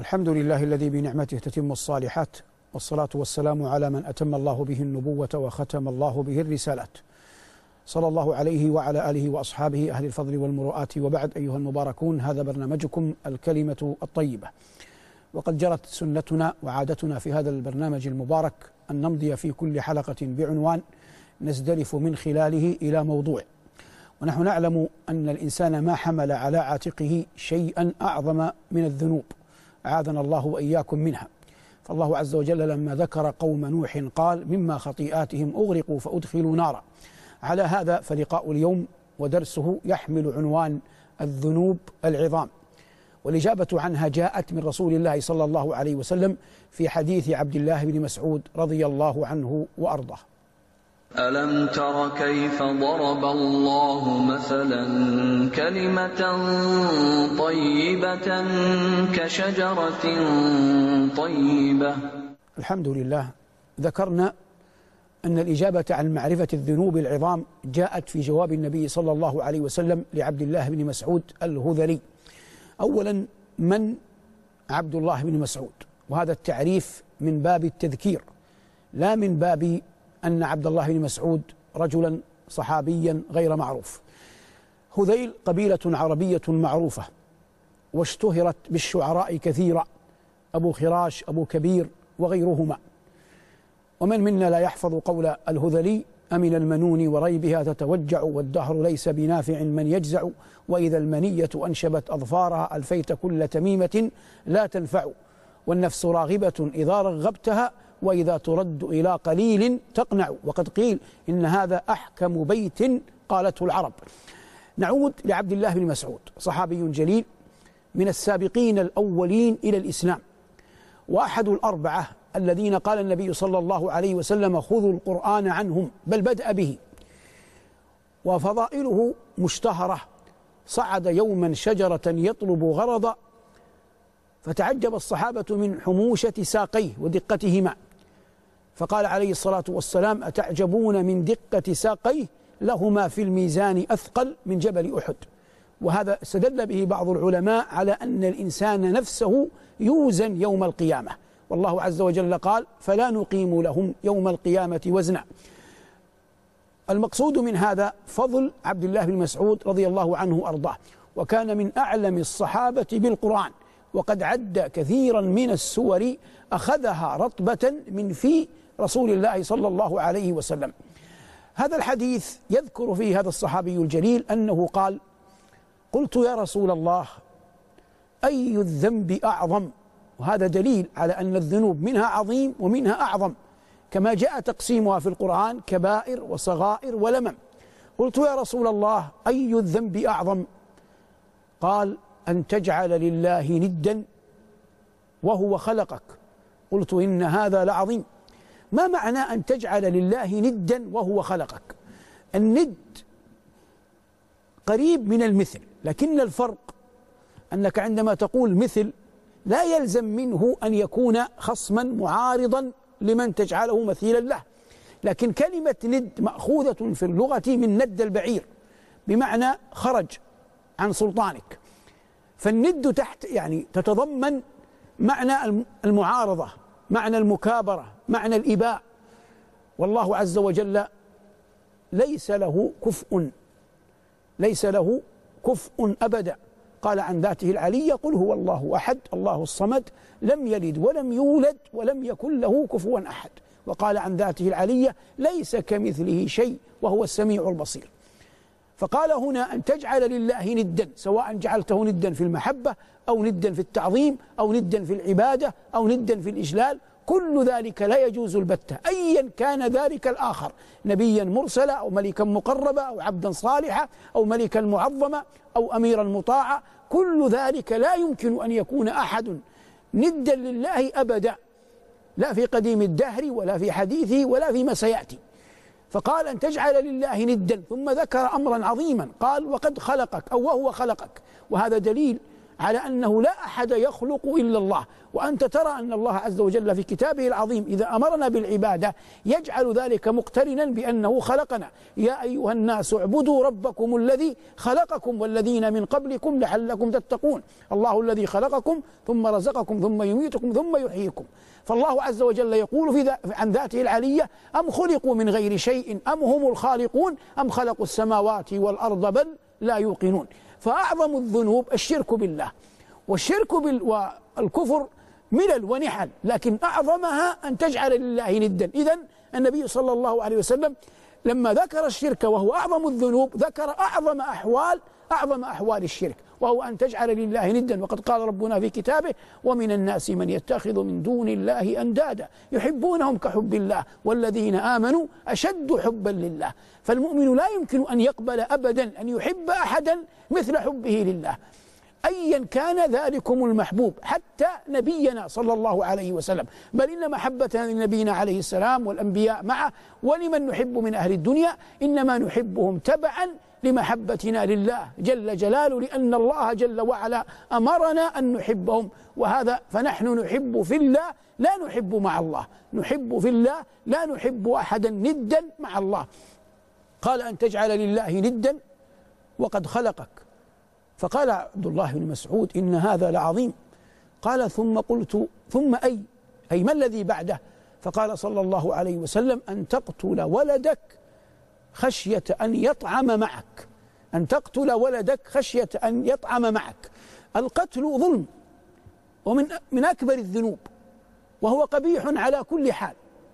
الحمد لله الذي بنعمته تتم الصالحات، والصلاة والسلام على من أتم الله به النبوة وختم الله به الرسالات، صلى الله عليه وعلى آله وأصحابه أهل الفضل والمروءات. وبعد، أيها المباركون، هذا برنامجكم الكلمة الطيبة، وقد جرت سنتنا وعادتنا في هذا البرنامج المبارك أن نمضي في كل حلقة بعنوان نزدلف من خلاله إلى موضوع. ونحن نعلم أن الإنسان ما حمل على عاتقه شيئا أعظم من الذنوب، أعاذنا الله وإياكم منها. فالله عز وجل لما ذكر قوم نوح قال: مما خطيئاتهم أغرقوا فأدخلوا نارا. على هذا فلقاء اليوم ودرسه يحمل عنوان الذنوب العظام، والإجابة عنها جاءت من رسول الله صلى الله عليه وسلم في حديث عبد الله بن مسعود رضي الله عنه وأرضاه: ألم تر كيف ضرب الله مثلا كلمة طيبة كشجرة طيبة. الحمد لله، ذكرنا أن الإجابة عن معرفة الذنوب العظام جاءت في جواب النبي صلى الله عليه وسلم لعبد الله بن مسعود الهذلي. أولا، من عبد الله بن مسعود؟ وهذا التعريف من باب التذكير، لا من باب أن عبد الله بن مسعود رجلا صحابيا غير معروف. هذيل قبيلة عربية معروفة، واشتهرت بالشعراء كثيرا، أبو خراش، أبو كبير وغيرهما. ومن منا لا يحفظ قول الهذلي: أمن المنون وريبها تتوجع، والدهر ليس بنافع من يجزع، وإذا المنية أنشبت أظفارها ألفيت كل تميمة لا تنفع، والنفس راغبة إذا رغبتها، وإذا ترد إلى قليل تقنع. وقد قيل إن هذا أحكم بيت قالته العرب. نعود لعبد الله بن مسعود، صحابي جليل من السابقين الأولين إلى الإسلام، وأحد الأربعة الذين قال النبي صلى الله عليه وسلم: خذوا القرآن عنهم، بل بدأ به. وفضائله مشتهرة: صعد يوما شجرة يطلب غرضا، فتعجب الصحابة من حموشة ساقيه ودقتهما، فقال عليه الصلاة والسلام: أتعجبون من دقة ساقيه؟ لهما في الميزان أثقل من جبل أحد. وهذا استدل به بعض العلماء على أن الإنسان نفسه يوزن يوم القيامة، والله عز وجل قال: فلا نقيم لهم يوم القيامة وزنا. المقصود من هذا فضل عبد الله بن مسعود رضي الله عنه وأرضاه، وكان من أعلم الصحابة بالقرآن، وقد عد كثيرا من السور أخذها رطبة من في رسول الله صلى الله عليه وسلم. هذا الحديث يذكر فيه هذا الصحابي الجليل أنه قال: قلت يا رسول الله، أي الذنب أعظم؟ وهذا دليل على أن الذنوب منها عظيم ومنها أعظم، كما جاء تقسيمها في القرآن: كبائر وصغائر ولمم. قلت يا رسول الله، أي الذنب أعظم؟ قال: أن تجعل لله ندا وهو خلقك. قلت: إن هذا لعظيم. ما معنى أن تجعل لله ندا وهو خلقك؟ الند قريب من المثل، لكن الفرق أنك عندما تقول مثل لا يلزم منه أن يكون خصما معارضا لمن تجعله مثيلا له، لكن كلمة ند مأخوذة في اللغة من ند البعير، بمعنى خرج عن سلطانك. فالند يعني تتضمن معنى المعارضة، معنى المكابرة، معنى الإباء. والله عز وجل ليس له كفء، ليس له كفء أبدا. قال عن ذاته العلية: قل هو الله أحد الله الصمد لم يلد ولم يولد ولم يكن له كفوا أحد. وقال عن ذاته العلية: ليس كمثله شيء وهو السميع البصير. فقال هنا: أن تجعل لله ندا، سواء جعلته ندا في المحبة أو ندا في التعظيم أو ندا في العبادة أو ندا في الإجلال، كل ذلك لا يجوز البتة، أيا كان ذلك الآخر، نبيا مرسلا أو ملكا مقربا أو عبدا صالحا أو ملكا معظما أو أميرا مطاعا، كل ذلك لا يمكن أن يكون أحد ندا لله أبدا، لا في قديم الدهر ولا في حديثه ولا فيما سيأتي. فقال: أن تجعل لله ندا، ثم ذكر أمرا عظيما، قال: وقد خلقك، أو وهو خلقك. وهذا دليل على أنه لا أحد يخلق إلا الله. وأنت ترى أن الله عز وجل في كتابه العظيم إذا أمرنا بالعبادة يجعل ذلك مقترنا بأنه خلقنا. يا أيها الناس اعبدوا ربكم الذي خلقكم والذين من قبلكم لعلكم تتقون. الله الذي خلقكم ثم رزقكم ثم يميتكم ثم يحييكم. فالله عز وجل يقول عن ذاته العلية: أم خلقوا من غير شيء أم هم الخالقون أم خلقوا السماوات والأرض بل لا يوقنون. فأعظم الذنوب الشرك بالله، والشرك والكفر ملل ونحل، لكن أعظمها أن تجعل لله ندا. إذن النبي صلى الله عليه وسلم لما ذكر الشرك وهو أعظم الذنوب ذكر أعظم أحوال الشرك، وهو أن تجعل لله ندا. وقد قال ربنا في كتابه: ومن الناس من يتخذ من دون الله أندادا يحبونهم كحب الله والذين آمنوا أشد حبا لله. فالمؤمن لا يمكن أن يقبل أبدا أن يحب أحدا مثل حبه لله، أيا كان ذلكم المحبوب، حتى نبينا صلى الله عليه وسلم. بل إن محبتنا لنبينا عليه السلام والأنبياء معه ولمن نحب من أهل الدنيا إنما نحبهم تبعا لمحبتنا لله جل جلاله، لأن الله جل وعلا أمرنا أن نحبهم. وهذا فنحن نحب في الله لا نحب مع الله، نحب في الله لا نحب أحدا ندا مع الله. قال: أن تجعل لله ندا وقد خلقك. فقال عبد الله بن مسعود: إن هذا لعظيم. قال: ثم قلت: ثم أي ما الذي بعده؟ فقال صلى الله عليه وسلم: أن تقتل ولدك خشية أن يطعم معك. أن تقتل ولدك خشية أن يطعم معك. القتل ظلم ومن أكبر الذنوب، وهو قبيح على كل حال،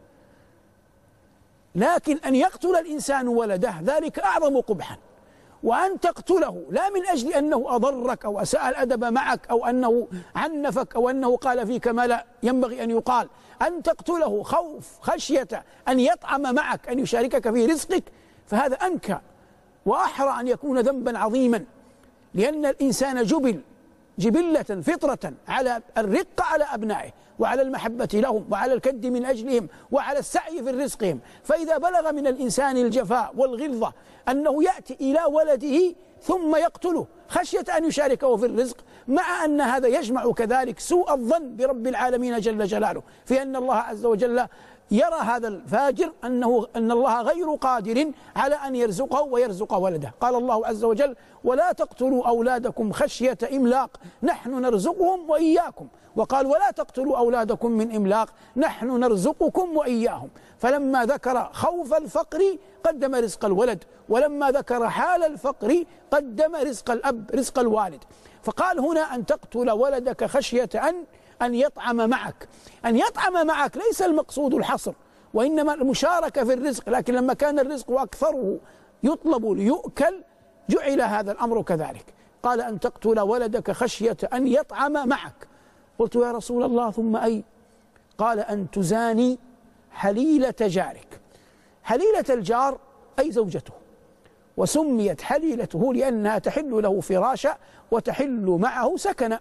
لكن أن يقتل الإنسان ولده ذلك أعظم قبحا. وأن تقتله لا من أجل أنه أضرك أو أساء الأدب معك أو أنه عنفك أو أنه قال فيك ما لا ينبغي أن يقال، أن تقتله خوف خشية أن يطعم معك، أن يشاركك في رزقك، فهذا أنكى وأحرى أن يكون ذنبا عظيما. لأن الإنسان جبلة فطرة على الرقة على أبنائه وعلى المحبة لهم وعلى الكد من أجلهم وعلى السعي في رزقهم. فإذا بلغ من الإنسان الجفاء والغلظة أنه يأتي إلى ولده ثم يقتله خشية أن يشاركه في الرزق، مع أن هذا يجمع كذلك سوء الظن برب العالمين جل جلاله، في أن الله عز وجل يرى هذا الفاجر أن الله غير قادر على أن يرزقه ويرزق ولده. قال الله عز وجل: ولا تقتلوا أولادكم خشية إملاق نحن نرزقهم وإياكم. وقال: ولا تقتلوا أولادكم من إملاق نحن نرزقكم وإياهم. فلما ذكر خوف الفقر قدم رزق الولد، ولما ذكر حال الفقر قدم رزق الأب، رزق الوالد. فقال هنا: أن تقتل ولدك خشية أن يطعم معك. أن يطعم معك ليس المقصود الحصر، وإنما المشاركة في الرزق، لكن لما كان الرزق أكثره يطلب ليؤكل جعل هذا الأمر كذلك. قال: أن تقتل ولدك خشية أن يطعم معك. قلت: يا رسول الله ثم أي؟ قال: أن تزاني حليلة جارك. حليلة الجار أي زوجته، وسميت حليلته لأنها تحل له فراشا وتحل معه سكنا.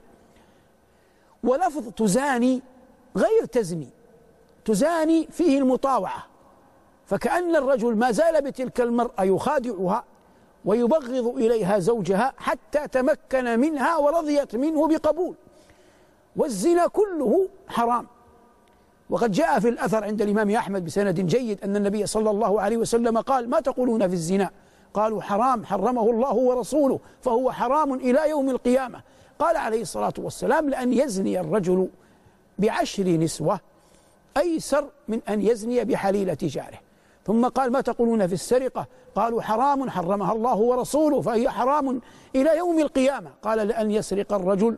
ولفظ تزاني غير تزني، تزاني فيه المطاوعة، فكأن الرجل ما زال بتلك المرأة يخادعها ويبغض إليها زوجها حتى تمكن منها ورضيت منه بقبول. والزنا كله حرام. وقد جاء في الأثر عند الإمام أحمد بسند جيد أن النبي صلى الله عليه وسلم قال: ما تقولون في الزنا؟ قالوا: حرام حرمه الله ورسوله فهو حرام إلى يوم القيامة. قال عليه الصلاة والسلام: لأن يزني الرجل ب10 نسوة أيسر من أن يزني بحليلة جاره. ثم قال: ما تقولون في السرقة؟ قالوا: حرام حرمها الله ورسوله فهي حرام إلى يوم القيامة. قال: لأن يسرق الرجل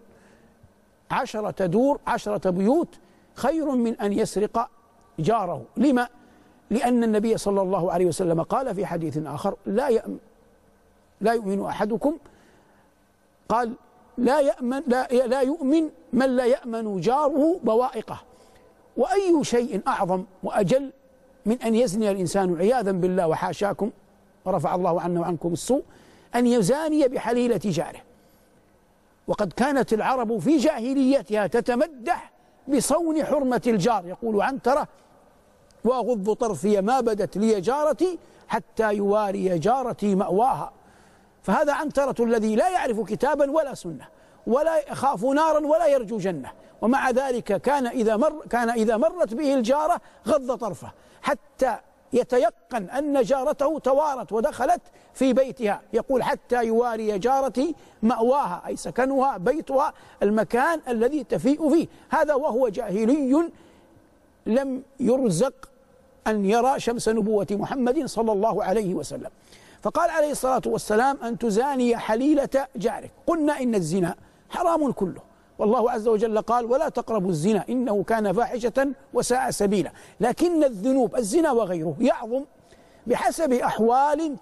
10 دور 10 بيوت خير من أن يسرق جاره. لما؟ لأن النبي صلى الله عليه وسلم قال في حديث آخر: لا يؤمن أحدكم، قال: لا يؤمن من لا يأمن جاره بوائقه. وأي شيء أعظم وأجل من أن يزني الإنسان عياذا بالله وحاشاكم ورفع الله عنا وعنكم السوء أن يزاني بحليلة جاره. وقد كانت العرب في جاهليتها تتمدح بصون حرمة الجار، يقول عنترة: وأغض طرفي ما بدت لي جارتي حتى يواري جارتي مأواها. فهذا عنترة الذي لا يعرف كتابا ولا سنة، ولا يخاف نارا ولا يرجو جنة. ومع ذلك كان إذا مرت به الجارة غض طرفه حتى يتيقن أن جارته توارت ودخلت في بيتها، يقول حتى يواري جارتي مأواها، أي سكنها بيتها المكان الذي تفيء فيه. هذا وهو جاهلي لم يرزق أن يرى شمس نبوة محمد صلى الله عليه وسلم. فقال عليه الصلاة والسلام: أن تزاني حليلة جارك. قلنا إن الزنا حرام كله، والله عز وجل قال: ولا تقربوا الزنا إنه كان فاحشة وساء سبيلا. لكن الذنوب الزنا وغيره يعظم بحسب أحوال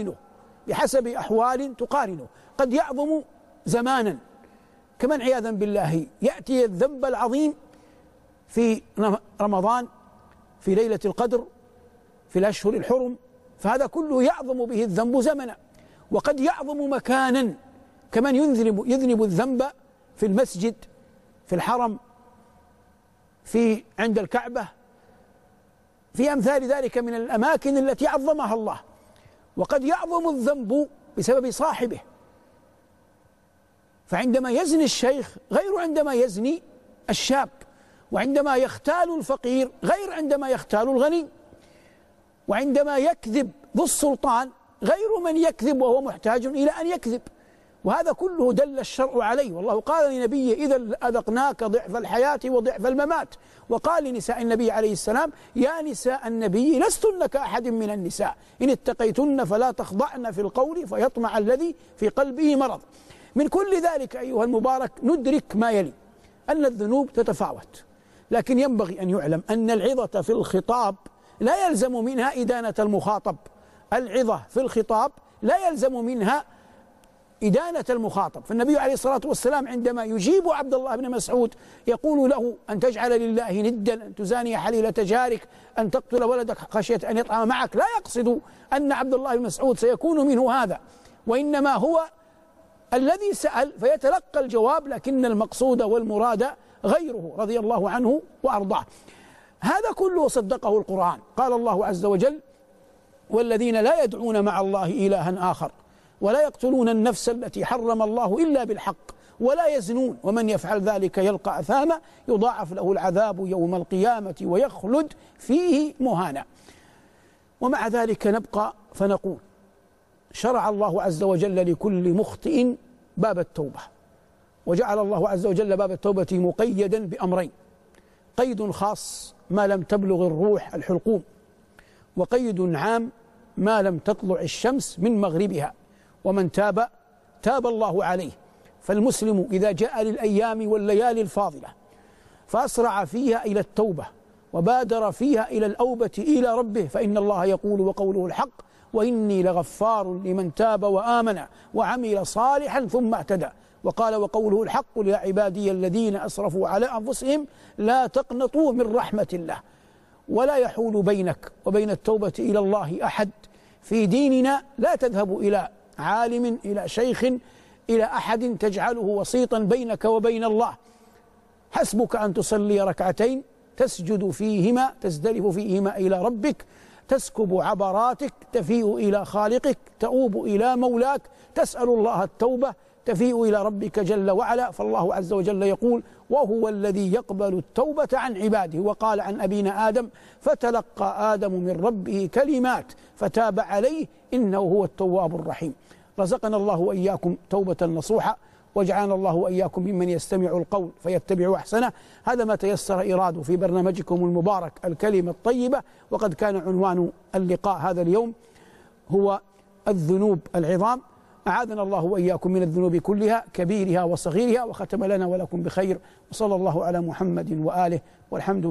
تقارنه. قد يعظم زمانا، كمن عياذا بالله يأتي الذنب العظيم في رمضان، في ليلة القدر، في الأشهر الحرم، فهذا كله يعظم به الذنب زمنا. وقد يعظم مكانا، كمن يذنب الذنب في المسجد، في الحرم، في عند الكعبة، في أمثال ذلك من الأماكن التي عظمها الله. وقد يعظم الذنب بسبب صاحبه، فعندما يزني الشيخ غير عندما يزني الشاب، وعندما يختال الفقير غير عندما يختال الغني، وعندما يكذب ذو السلطان غير من يكذب وهو محتاج إلى أن يكذب. وهذا كله دل الشرع عليه. والله قال لنبيه: إذا أذقناك ضعف الحياة وضعف الممات. وقال لنساء النبي عليه السلام: يا نساء النبي لستن كأحد من النساء إن اتقيتن فلا تخضعن في القول فيطمع الذي في قلبه مرض. من كل ذلك أيها المبارك ندرك ما يلي: أن الذنوب تتفاوت، لكن ينبغي أن يعلم أن العظة في الخطاب لا يلزم منها إدانة المخاطب. العظة في الخطاب لا يلزم منها إدانة المخاطب. فالنبي عليه الصلاة والسلام عندما يجيب عبد الله بن مسعود يقول له: أن تجعل لله ندا، أن تزاني حليلة جارك، أن تقتل ولدك خشية أن يطعم معك، لا يقصد أن عبد الله بن مسعود سيكون منه هذا، وإنما هو الذي سأل فيتلقى الجواب، لكن المقصود والمراد غيره رضي الله عنه وأرضاه. هذا كله صدقه القرآن. قال الله عز وجل: والذين لا يدعون مع الله إلها آخر ولا يقتلون النفس التي حرم الله إلا بالحق ولا يزنون ومن يفعل ذلك يلقى أثاما يضاعف له العذاب يوم القيامة ويخلد فيه مهانا. ومع ذلك نبقى فنقول: شرع الله عز وجل لكل مخطئ باب التوبة، وجعل الله عز وجل باب التوبة مقيدا بأمرين: قيد خاص ما لم تبلغ الروح الحلقوم، وقيد عام ما لم تطلع الشمس من مغربها، ومن تاب تاب الله عليه. فالمسلم إذا جاء للأيام والليالي الفاضلة فأسرع فيها إلى التوبة وبادر فيها إلى الأوبة إلى ربه، فإن الله يقول وقوله الحق: وإني لغفار لمن تاب وآمن وعمل صالحا ثم اهتدى. وقال وقوله الحق: يا عبادي الذين أسرفوا على أنفسهم لا تقنطوا من رحمة الله. ولا يحول بينك وبين التوبة إلى الله أحد. في ديننا لا تذهب إلى عالم، إلى شيخ، إلى أحد تجعله وسيطا بينك وبين الله. حسبك أن تصلي ركعتين تسجد فيهما تزدلف فيهما إلى ربك، تسكب عبراتك تفيء إلى خالقك، تؤوب إلى مولاك، تسأل الله التوبة، تفيء إلى ربك جل وعلا. فالله عز وجل يقول: وهو الذي يقبل التوبة عن عباده. وقال عن أبينا آدم: فتلقى آدم من ربه كلمات فتاب عليه إنه هو التواب الرحيم. رزقنا الله وإياكم توبة نصوحة، وجعلنا الله وإياكم ممن يستمع القول فيتبع أحسنه. هذا ما تيسر إراده في برنامجكم المبارك الكلمة الطيبة. وقد كان عنوان اللقاء هذا اليوم هو الذنوب العظام. أعاذنا الله وإياكم من الذنوب كلها كبيرها وصغيرها، وختم لنا ولكم بخير، وصلى الله على محمد وآله، والحمد لله.